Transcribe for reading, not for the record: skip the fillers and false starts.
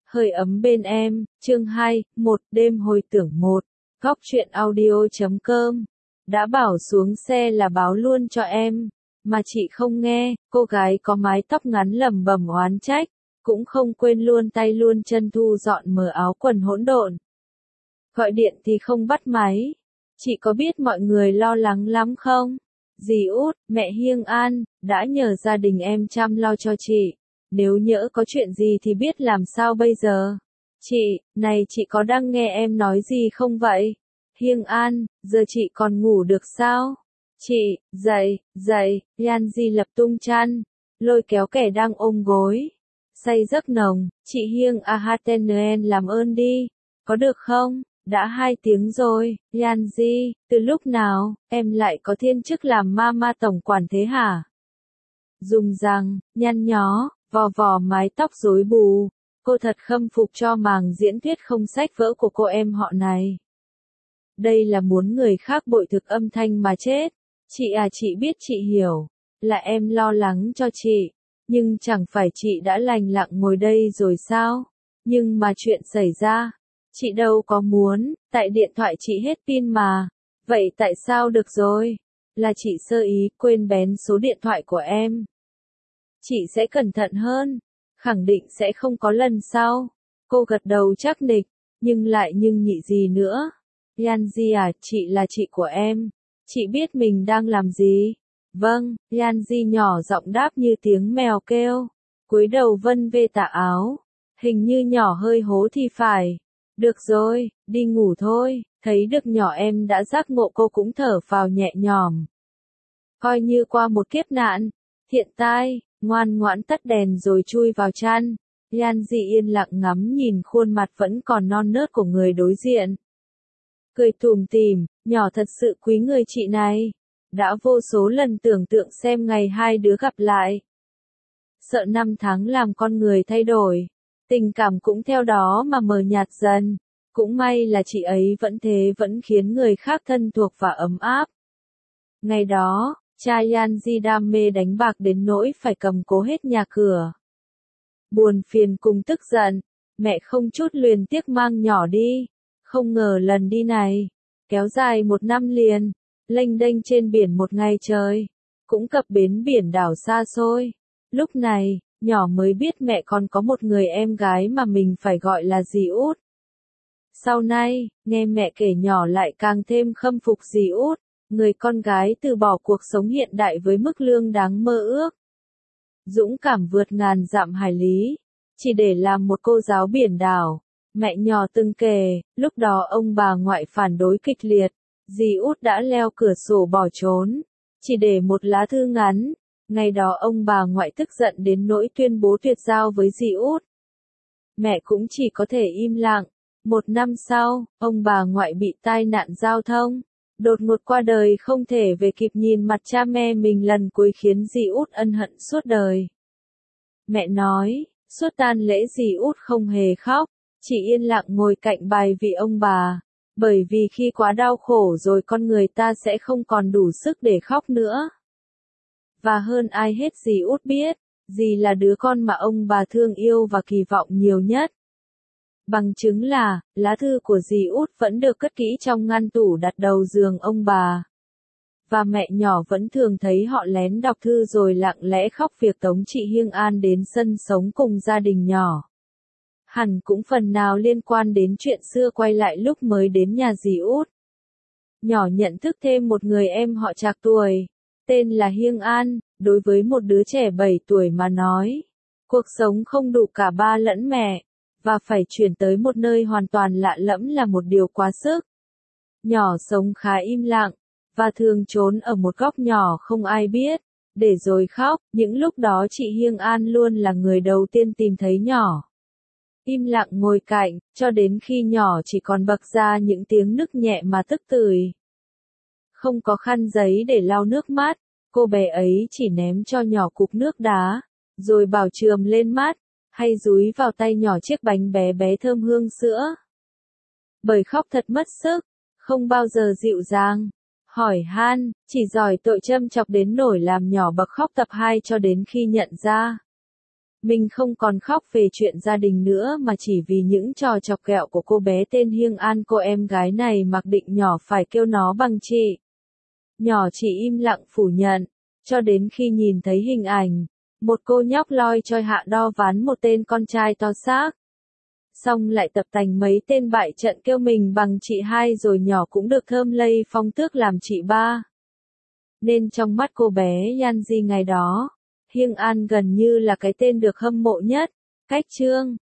Hơi ấm bên em, chương 2, 1 đêm hồi tưởng 1, góc truyện audio.com. Đã bảo xuống xe là báo luôn cho em, mà chị không nghe, cô gái có mái tóc ngắn lẩm bẩm oán trách, cũng không quên luôn tay luôn chân thu dọn mờ áo quần hỗn độn. Gọi điện thì không bắt máy. Chị có biết mọi người lo lắng lắm không? Dì Út, mẹ Hiêng An, đã nhờ gia đình em chăm lo cho chị. Nếu nhỡ có chuyện gì thì biết làm sao bây giờ? Chị, này chị có đang nghe em nói gì không vậy? Hiêng An, giờ chị còn ngủ được sao? Chị, dậy, dậy, Yan Di lập tung chăn, lôi kéo kẻ đang ôm gối. Say giấc nồng, chị Hiêng Ahatenen làm ơn đi, có được không? Đã 2 tiếng rồi, Yan Di, từ lúc nào, em lại có thiên chức làm mama tổng quản thế hả? Dùng rằng, nhăn nhó, vò vò mái tóc rối bù, cô thật khâm phục cho màng diễn thuyết không sách vỡ của cô em họ này. Đây là muốn người khác bội thực âm thanh mà chết. Chị à, chị biết chị hiểu, là em lo lắng cho chị, nhưng chẳng phải chị đã lành lặng ngồi đây rồi sao? Nhưng mà chuyện xảy ra, chị đâu có muốn, tại điện thoại chị hết pin mà. Vậy tại sao được rồi? Là chị sơ ý quên bén số điện thoại của em. Chị sẽ cẩn thận hơn, khẳng định sẽ không có lần sau. Cô gật đầu chắc nịch, nhưng nhị gì nữa. Yanji à, chị là chị của em. Chị biết mình đang làm gì? Vâng, Yanji nhỏ giọng đáp như tiếng mèo kêu. Cúi đầu vân vê tà áo. Hình như nhỏ hơi hố thì phải. Được rồi, đi ngủ thôi. Thấy được nhỏ em đã giác ngộ, cô cũng thở phào nhẹ nhõm. Coi như qua một kiếp nạn. Thiện tai, ngoan ngoãn tắt đèn rồi chui vào chăn. Yanji yên lặng ngắm nhìn khuôn mặt vẫn còn non nớt của người đối diện. Cười tủm tỉm, nhỏ thật sự quý người chị này. Đã vô số lần tưởng tượng xem ngày hai đứa gặp lại. Sợ 5 tháng làm con người thay đổi. Tình cảm cũng theo đó mà mờ nhạt dần. Cũng may là chị ấy vẫn thế, vẫn khiến người khác thân thuộc và ấm áp. Ngày đó, cha Yanji đam mê đánh bạc đến nỗi phải cầm cố hết nhà cửa. Buồn phiền cùng tức giận, mẹ không chút luyến tiếc mang nhỏ đi. Không ngờ lần đi này, kéo dài 1 năm liền, lênh đênh trên biển một ngày trời, cũng cập bến biển đảo xa xôi. Lúc này, nhỏ mới biết mẹ còn có một người em gái mà mình phải gọi là dì Út. Sau này, nghe mẹ kể nhỏ lại càng thêm khâm phục dì Út, người con gái từ bỏ cuộc sống hiện đại với mức lương đáng mơ ước. Dũng cảm vượt ngàn dặm hải lý, chỉ để làm một cô giáo biển đảo. Mẹ nhỏ từng kể, lúc đó ông bà ngoại phản đối kịch liệt, dì Út đã leo cửa sổ bỏ trốn, chỉ để một lá thư ngắn. Ngày đó ông bà ngoại tức giận đến nỗi tuyên bố tuyệt giao với dì Út. Mẹ cũng chỉ có thể im lặng. 1 năm sau, ông bà ngoại bị tai nạn giao thông, đột ngột qua đời không thể về kịp nhìn mặt cha mẹ mình lần cuối khiến dì Út ân hận suốt đời. Mẹ nói, suốt tang lễ dì Út không hề khóc. Chỉ yên lặng ngồi cạnh bài vị ông bà, bởi vì khi quá đau khổ rồi con người ta sẽ không còn đủ sức để khóc nữa. Và hơn ai hết dì Út biết, dì là đứa con mà ông bà thương yêu và kỳ vọng nhiều nhất. Bằng chứng là, lá thư của dì Út vẫn được cất kỹ trong ngăn tủ đặt đầu giường ông bà. Và mẹ nhỏ vẫn thường thấy họ lén đọc thư rồi lặng lẽ khóc việc tống chị Hiêng An đến sân sống cùng gia đình nhỏ. Hẳn cũng phần nào liên quan đến chuyện xưa quay lại lúc mới đến nhà dì Út. Nhỏ nhận thức thêm một người em họ trạc tuổi, tên là Hiêng An. Đối với một đứa trẻ 7 tuổi mà nói, cuộc sống không đủ cả ba lẫn mẹ, và phải chuyển tới một nơi hoàn toàn lạ lẫm là một điều quá sức. Nhỏ sống khá im lặng, và thường trốn ở một góc nhỏ không ai biết, để rồi khóc. Những lúc đó chị Hiêng An luôn là người đầu tiên tìm thấy nhỏ. Im lặng ngồi cạnh, cho đến khi nhỏ chỉ còn bật ra những tiếng nức nhẹ mà tức tưởi. Không có khăn giấy để lau nước mắt, cô bé ấy chỉ ném cho nhỏ cục nước đá, rồi bảo chườm lên mắt, hay dúi vào tay nhỏ chiếc bánh bé bé thơm hương sữa. Bởi khóc thật mất sức, không bao giờ dịu dàng, hỏi han, chỉ giỏi tội châm chọc đến nỗi làm nhỏ bật khóc tập 2 cho đến khi nhận ra. Mình không còn khóc về chuyện gia đình nữa mà chỉ vì những trò chọc ghẹo của cô bé tên Hiêng An. Cô em gái này mặc định nhỏ phải kêu nó bằng chị. Nhỏ chỉ im lặng phủ nhận, cho đến khi nhìn thấy hình ảnh, một cô nhóc loi choi hạ đo ván một tên con trai to xác. Xong lại tập tành mấy tên bại trận kêu mình bằng chị hai rồi nhỏ cũng được thơm lây phong tước làm chị ba. Nên trong mắt cô bé Yanji ngày đó, Hiêng An gần như là cái tên được hâm mộ nhất. Cách chương